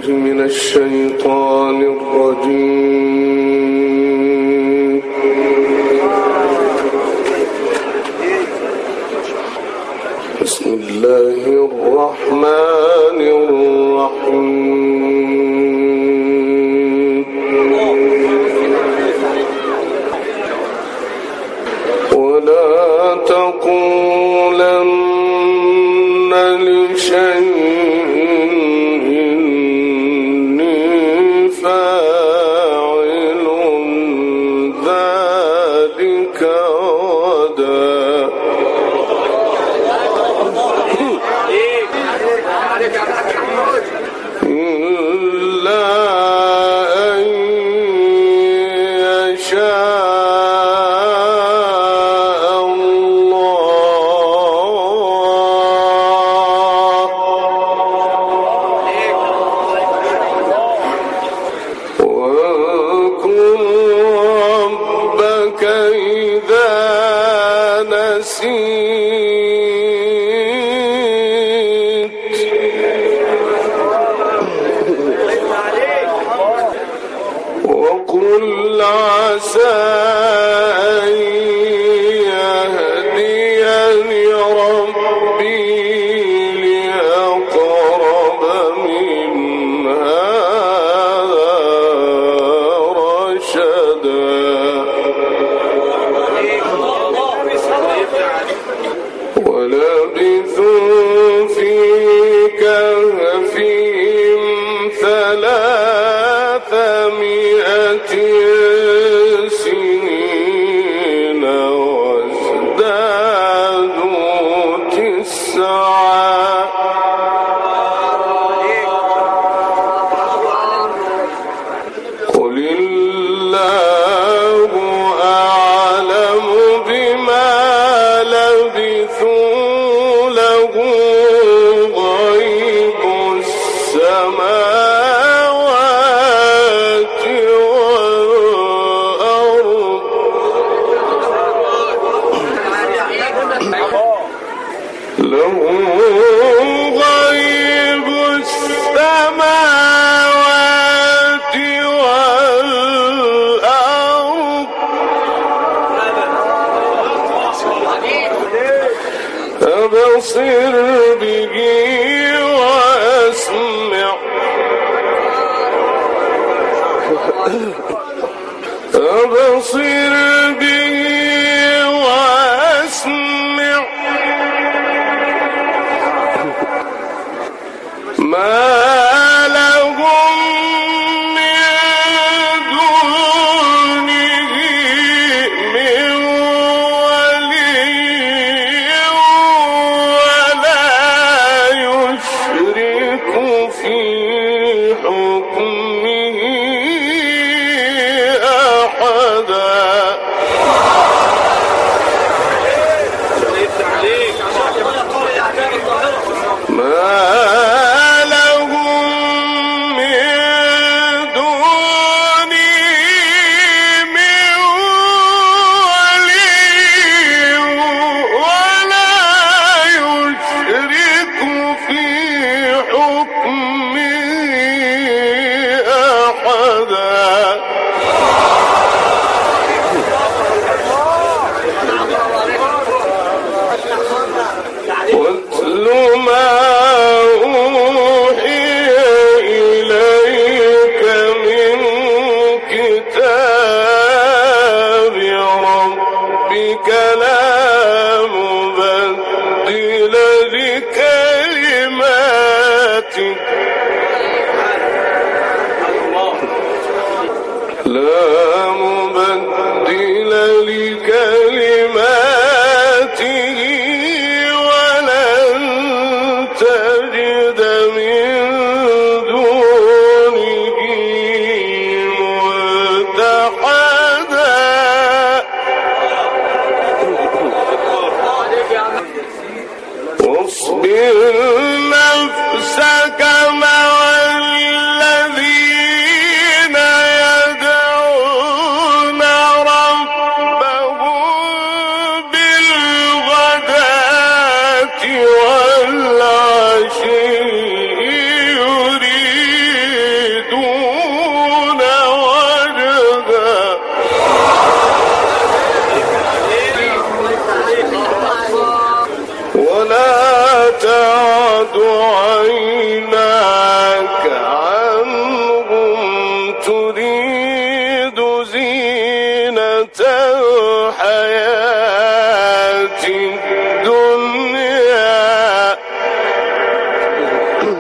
من الشيطان الرجيم. بسم الله الرحمن الرحيم. ولا تقولن لشيء وقل عسى أن يهديني ربي لأقرب من هذا رشدا. ولبثوا في كهفهم 300 سنين وازدادوا 9. قل الله أعلم بما لبثوا له غيب السماوات له غيب السماوات والأرض أبصر به وأسمع أبصر به وأسمع ما لهم من دونه من ولي ولا يشرك في حكمه أحدا. ما له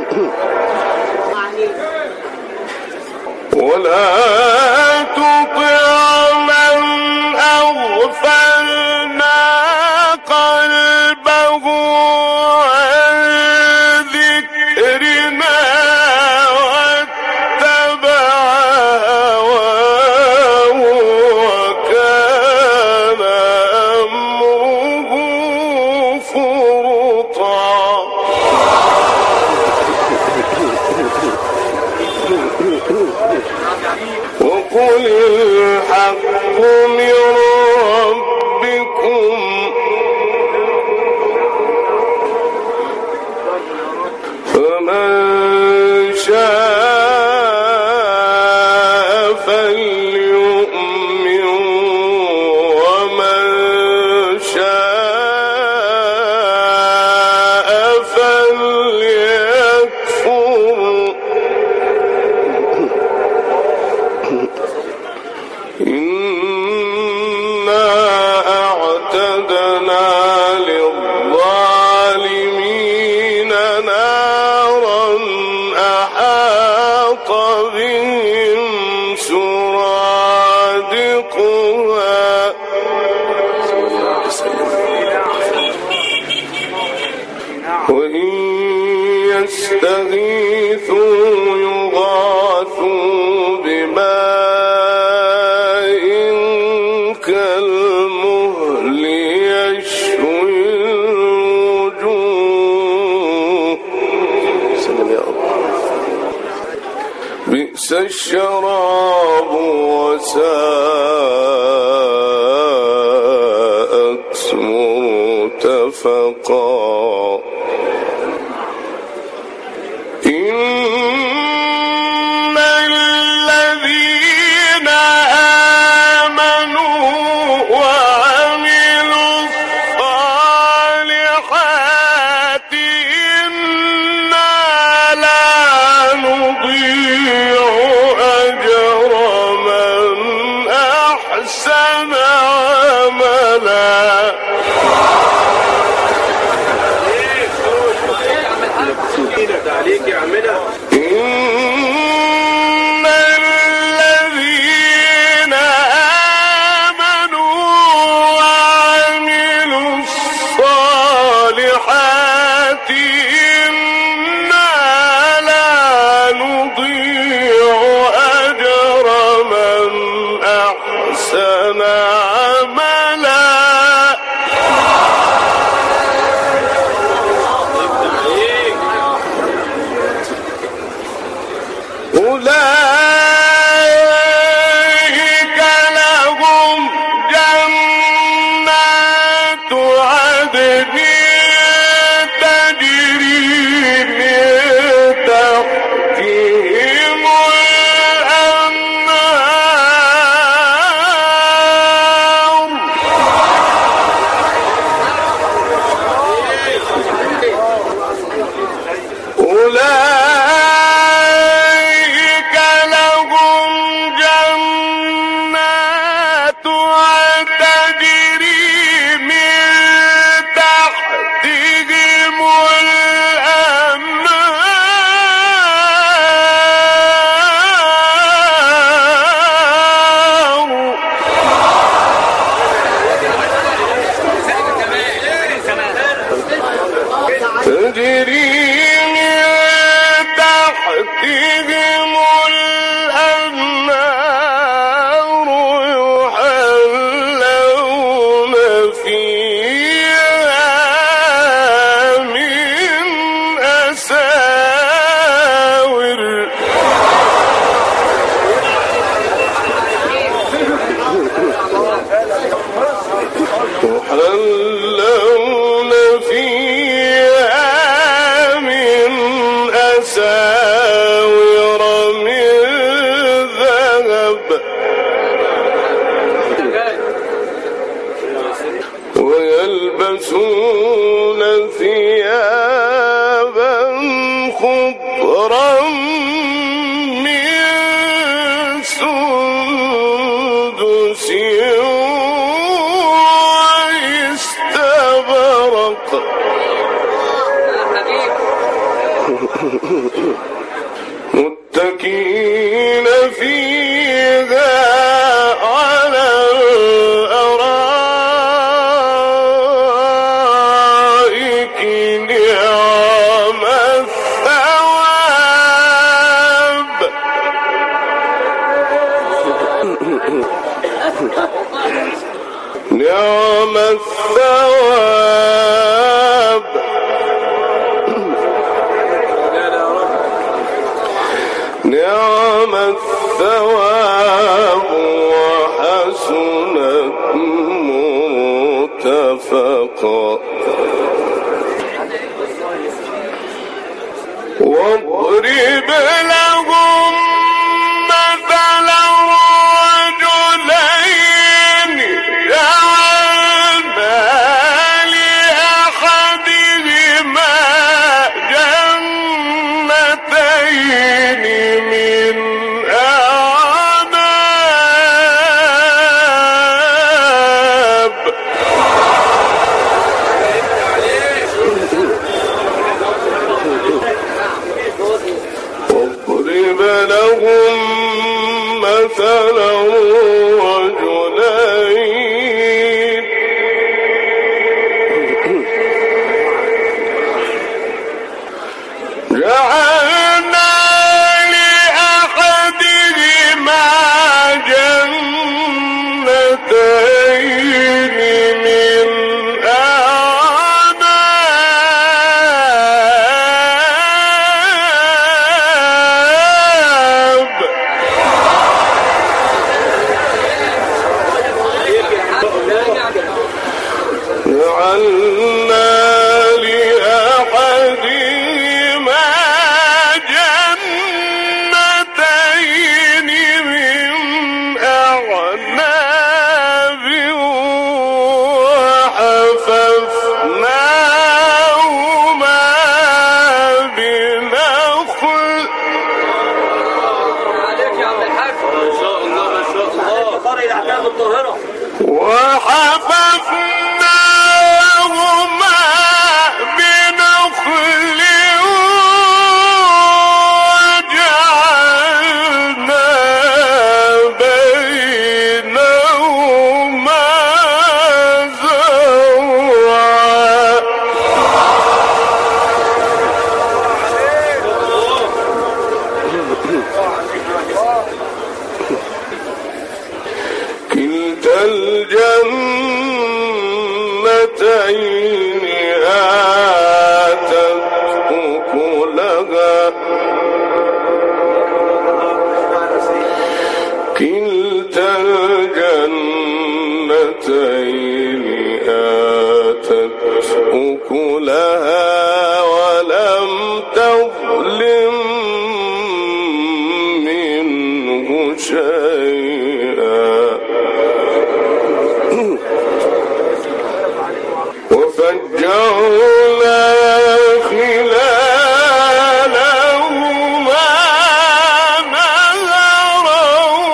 ولا تطع من أغفلنا قلبه عن ذكرنا واتبع هواه وكان أمره فرطا. وقل الحق من ربكم فمن شاء فليؤمن ومن شاء فليكفر. إنا أعتدنا للظالمين نارا أحاط بهم سرادقها وإن يستغيثوا يغاثوا بماء كالمهل يشوي الوجوه بئس الشراب وساءت مرتفقا. إن الذين آمنوا وعملوا الصالحات إنا لا نضيع أجر من أحسن متكئين فيها على الأرائك نعم الثواب. نعم الثواب. نعم الثواب وحسنت مرتفقا. واضرب لهم مثلا رجلين جعلنا لأحدهما جنتين من أعناب. واضرب لهم مثلا رجلين جعلنا لأحدهما جنتين من أعناب. جعلنا لأحدهما جنتين من أعناب وحففناهما بنخل. عليك يا عم الحاج. ما شاء الله ما شاء الله. قرية الأحكام الطاهرة. وحففناهما بنخل وجعلنا بينهما زرعا. كلتا الجنتين آتت أكلها. كلتا الجنتين آتت أكلها ولم تظلم منه شيئا. وفجرنا خلالهما نهرا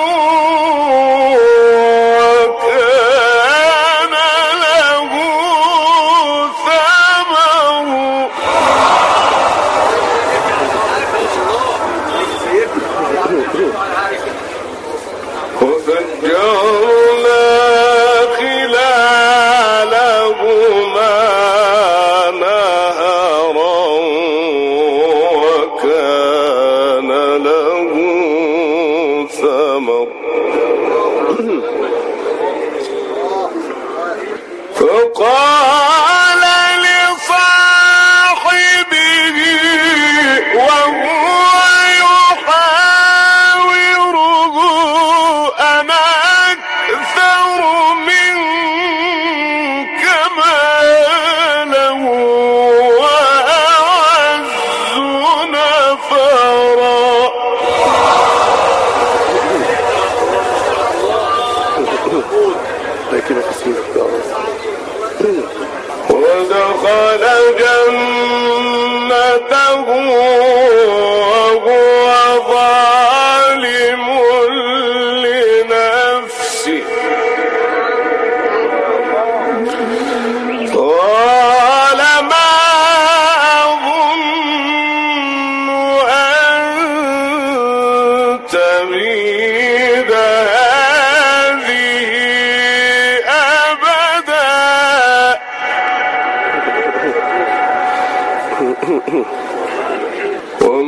وكان له ثمر.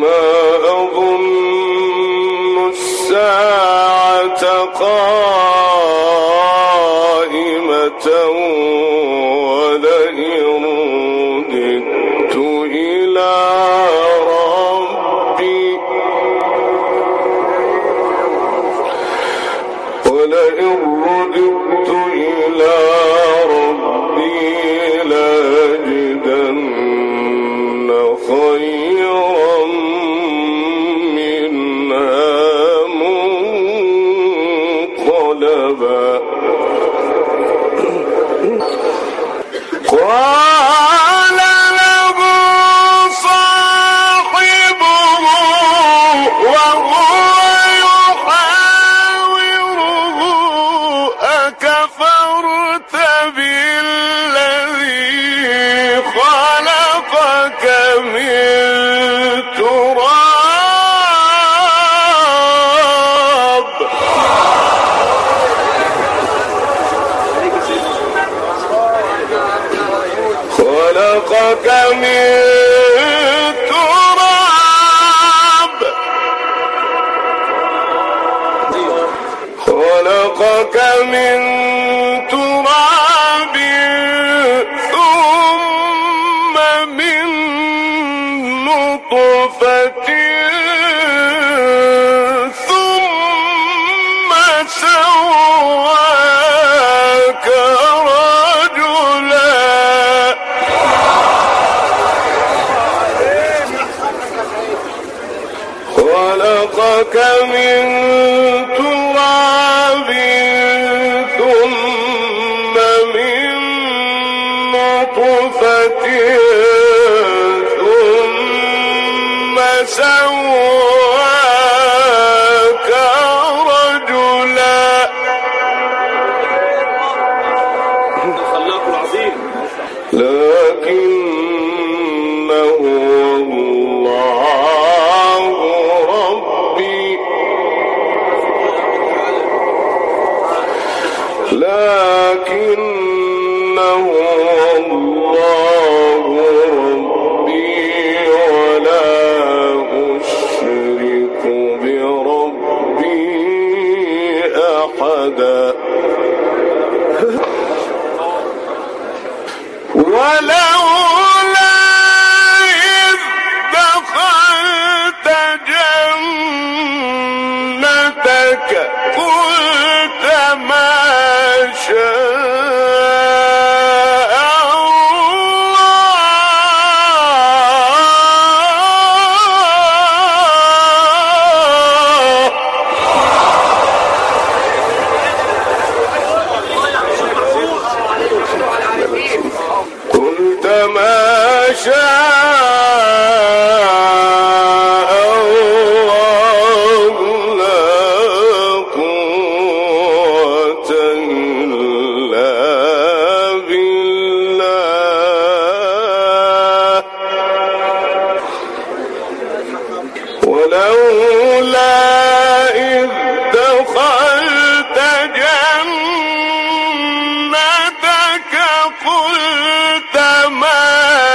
ما أظن الساعة قائمة ولئن رددت إلى ربي لأجدن خيرا منها منقلبا قال له صاحبه وهو يحاوره أكفرت بالذي خلقك من تراب خلقك من تراب خلقك من تراب ثم من نطفة ثم سواك رجلا خلقك من تراب ثم من نطفة ثم سواك رجلا لكنه الله ربي لكنه الله ربي ولا أشرك بربي أحدا ولولا إذ دخلت جنتك قلت ما شاء قلت ما شاء الله لا قوة إلا بالله ولولا إذ دخلت جنتك قلت ما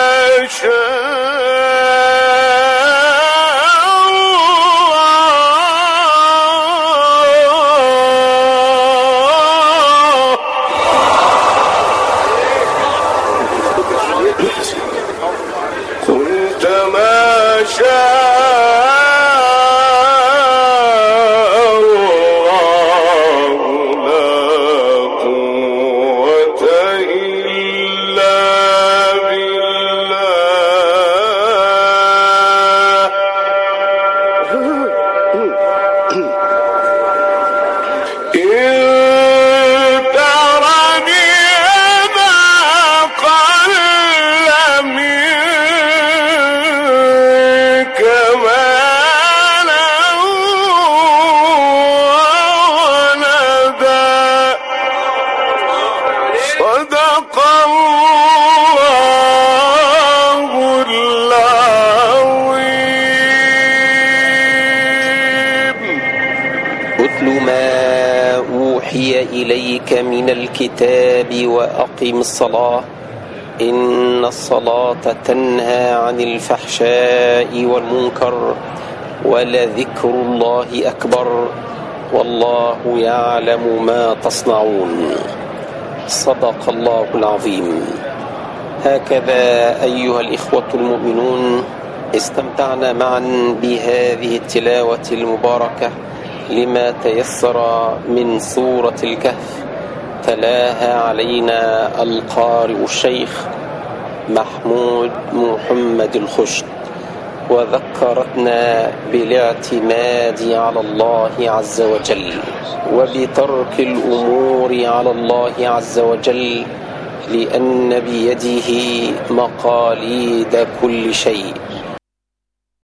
قلت ما شاء الله لا قوة إلا بالله إن ترني أنا أقل منك مالا وولدا صدق الله العظيم اتل ما أوحي إليك من الكتاب وأقم الصلاة إن الصلاة تنهى عن الفحشاء والمنكر ولذكر الله أكبر والله يعلم ما تصنعون. صدق الله العظيم. هكذا أيها الإخوة المؤمنون استمتعنا معا بهذه التلاوة المباركة لما تيسر من سورة الكهف. تلاها علينا القارئ الشيخ محمود محمد الخشت، وذكرتنا بالاعتماد على الله عز وجل وبترك الأمور على الله عز وجل، لأن بيده مقاليد كل شيء.